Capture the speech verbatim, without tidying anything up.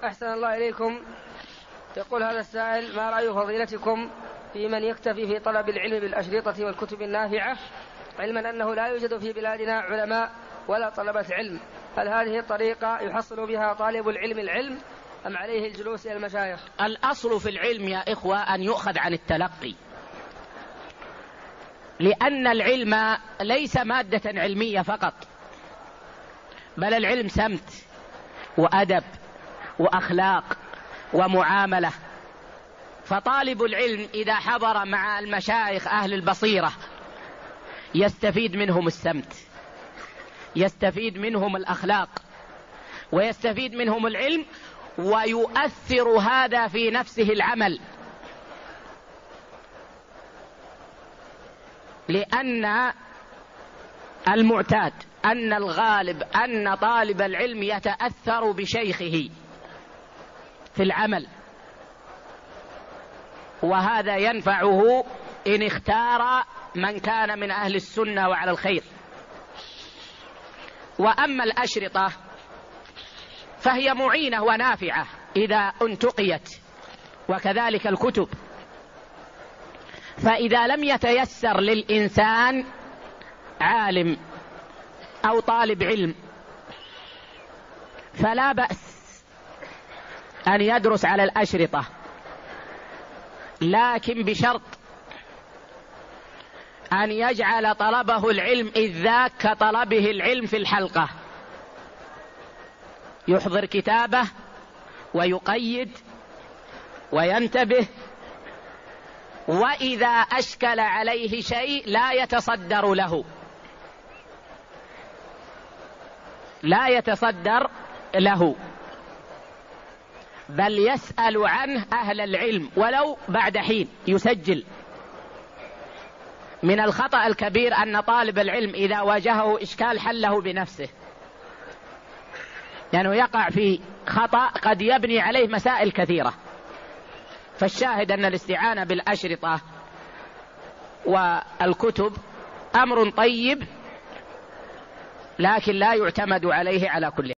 أحسن الله إليكم. يقول هذا السائل: ما رأي فضيلتكم في من يكتفي في طلب العلم بالأشرطة والكتب النافعة، علما أنه لا يوجد في بلادنا علماء ولا طلبة علم؟ هل هذه الطريقة يحصل بها طالب العلم العلم أم عليه الجلوس إلى المشايخ؟ الأصل في العلم يا إخوة أن يؤخذ عن التلقي، لأن العلم ليس مادة علمية فقط، بل العلم سمت وأدب وأخلاق ومعاملة. فطالب العلم إذا حضر مع المشايخ أهل البصيرة يستفيد منهم السمت، يستفيد منهم الأخلاق، ويستفيد منهم العلم، ويؤثر هذا في نفسه العمل، لأن المعتاد أن الغالب أن طالب العلم يتأثر بشيخه في العمل، وهذا ينفعه إن اختار من كان من أهل السنة وعلى الخير. وأما الأشرطة فهي معينة ونافعة إذا انتقيت، وكذلك الكتب. فإذا لم يتيسر للإنسان عالم أو طالب علم فلا بأس أن يدرس على الأشرطة، لكن بشرط أن يجعل طلبه العلم إذ ذاك كطلبه العلم في الحلقة، يحضر كتابه ويقيد وينتبه، وإذا أشكل عليه شيء لا يتصدر له، لا يتصدر له بل يسأل عنه أهل العلم ولو بعد حين، يسجل. من الخطأ الكبير أن طالب العلم إذا واجهه إشكال حله بنفسه، لأنه يعني يقع في خطأ قد يبني عليه مسائل كثيرة. فالشاهد أن الاستعانة بالأشرطة والكتب أمر طيب، لكن لا يعتمد عليه على كل